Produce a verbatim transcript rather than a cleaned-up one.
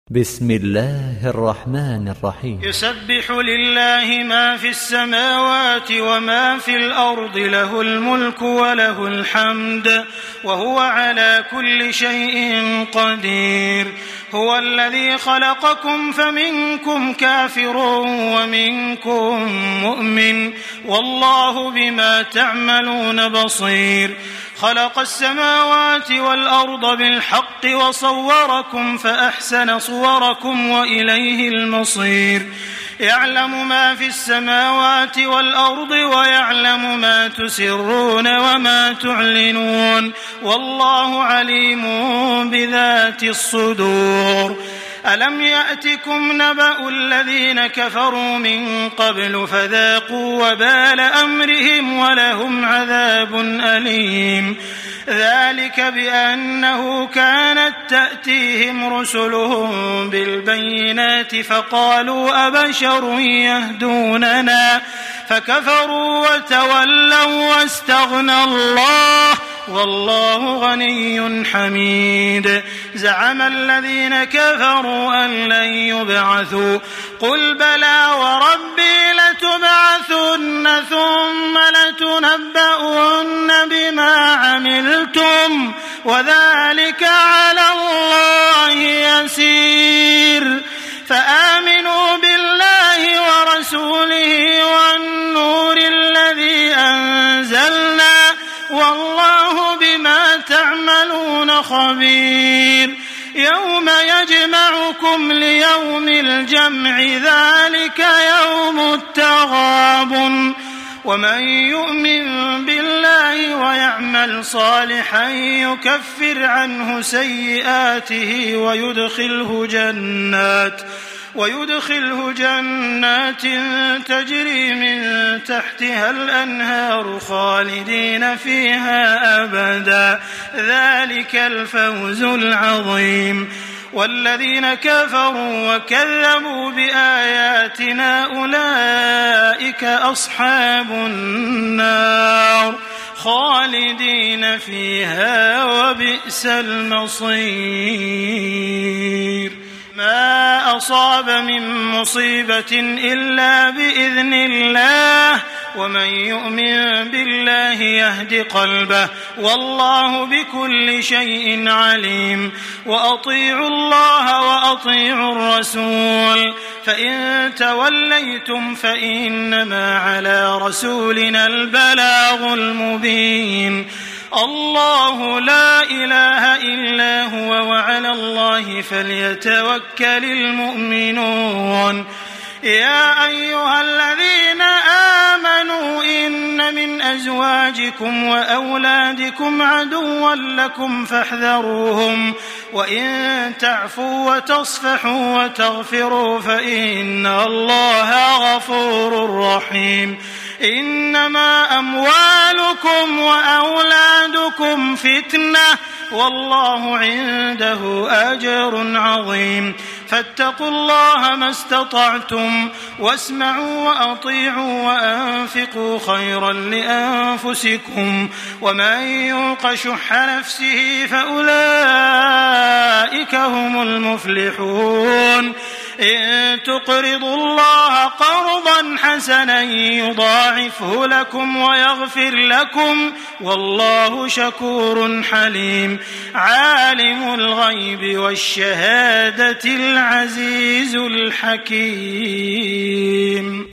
بسم الله الرحمن الرحيم. يسبح لله ما في السماوات وما في الأرض، له الملك وله الحمد وهو على كل شيء قدير. هو الذي خلقكم فمنكم كافر ومنكم مؤمن، والله بما تعملون بصير. خلق السماوات والأرض بالحق وصوركم فأحسن صوركم وإليه المصير. يعلم ما في السماوات والأرض ويعلم ما تسرون وما تعلنون، والله عليم بذات الصدور. ألم يأتكم نبأ الذين كفروا من قبل فذاقوا وبال أمرهم ولهم عذاب أليم. ذلك بأنه كانت تأتيهم رسلهم بالبينات فقالوا أبشر يهدوننا فكفروا وتولوا واستغنى الله والله غني حميد. زعم الذين كفروا أن لن يبعثوا، قل بلى وربي لتبعثن ثم لتنبؤن بما عملتم وذلك على الله يسير. فآمنوا بالله ورسوله والنور الذي أنزلنا والله بما تعملون خبير. يوم يجمعكم ليوم الجمع ذلك يوم التغابن. ومن يؤمن بالله ويعمل صالحا يكفر عنه سيئاته ويدخله جنات ويدخله جنات تجري من تحتها الأنهار خالدين فيها أبدا، ذلك الفوز العظيم. والذين كفروا وكذبوا بآياتنا أولئك أصحاب النار خالدين فيها وبئس المصير. ما أصاب من مصيبة إلا بإذن الله، ومن يؤمن بالله يهد قلبه والله بكل شيء عليم. وأطيعوا الله وأطيعوا الرسول، فإن توليتم فإنما على رسولنا البلاغ المبين. الله لا إله إلا هو وعلى الله فليتوكل المؤمنون. يا أيها الذين آمنوا إن من أزواجكم وأولادكم عدوا لكم فاحذروهم، وإن تعفوا وتصفحوا وتغفروا فإن الله غفور رحيم. إنما أموالكم وأولادكم فتنة والله عنده أجر عظيم. فاتقوا الله ما استطعتم واسمعوا وأطيعوا وأنفقوا خيرا لأنفسكم، ومن يوق شح نفسه فأولئك هم المفلحون. إن تقرضوا الله قرضا حسنا يضاعفه لكم ويغفر لكم والله شكور حليم. عالم الغيب والشهادة العزيز الحكيم.